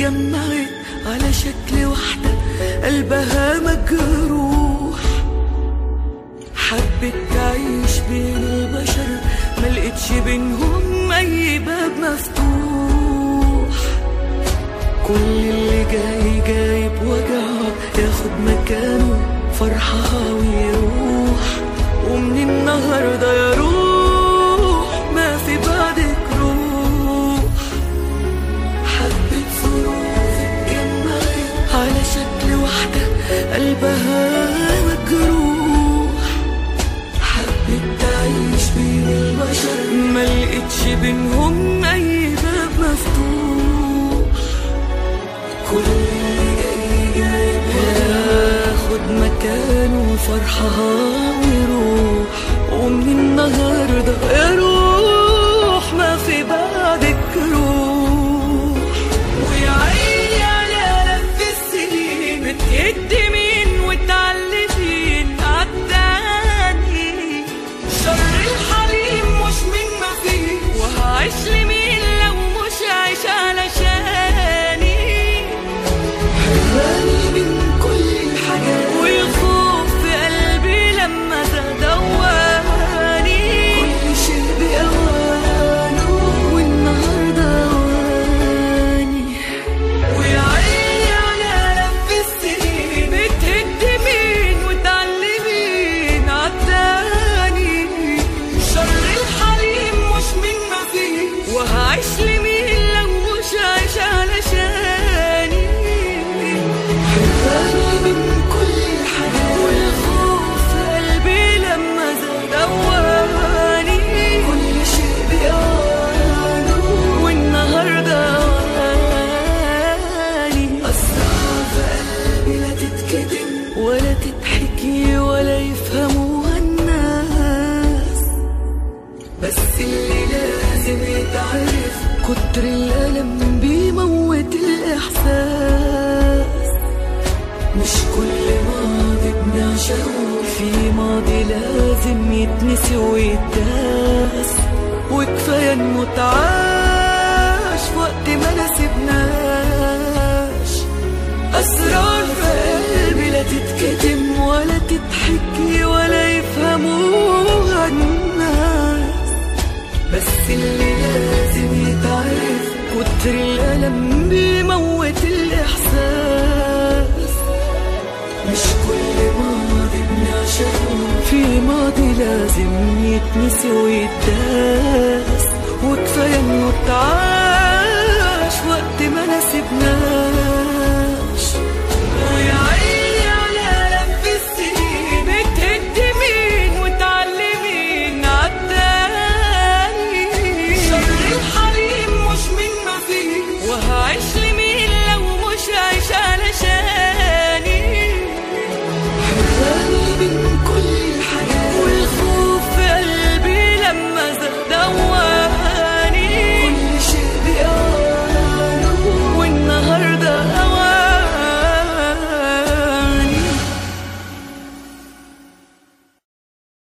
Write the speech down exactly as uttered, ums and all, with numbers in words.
اتجمعت على شكل واحدة قلبها مجروح، حبت تعيش بين البشر ملقتش بينهم أي باب مفتوح. كل اللي جاي جاي بوجعه ياخد مكانه فرحها ويروح، ومن النهارده يا روح ما في بعدك روح. حبت ظروف اتجمعت على شكل واحدة قلبها مجروح، حبت تعيش بين البشر ملقتش بينهم أي باب مفتوح. كل اللي جاي جاي ياخد مكانه فرحها ويروح، ومن النهارده يا روح ما في بعدك روح. ويا عيني على لف السنين بتهد مين وتعلفين عالتاني، شر الحليم مش من ما فيه، وهعيش لمين لو مش عايش علشاني. حراني من كل الحاجات والخوف في قلبي لما زاد دواني، كل شيء بأوانه والنهارده أواني. ويا عيني على لف السنين بتهد مين وتعلمين عالتاني، شر الحليم مش من ما فيه، وهعيش لمين لو مش عايش علشاني. حراني من كل الحاجات والخوف في قلبي لما زاد دواني، كل شيء بأوانه والنهارده أواني. أسرار في قلبي لا تتكتم ولا تتحكي ولا يفهموها الناس، بس اللي لازم يتعرف كتر الألم بيموت الإحساس. مش كل ماضي بنعشقه في ماضي لازم يتنسي ويتداس، وكفاية نموت عاش في وقت ما نسيبناش. أسرار في قلبي لا تتكتم ولا تتحكي ولا يفهموها الناس، بس اللي لازم يتعرف كتر الألم بيموت الإحساس. مش كل ماضي بنعشقه في ماضي لازم يتنسي ويتداس، وكفاية نموت عاش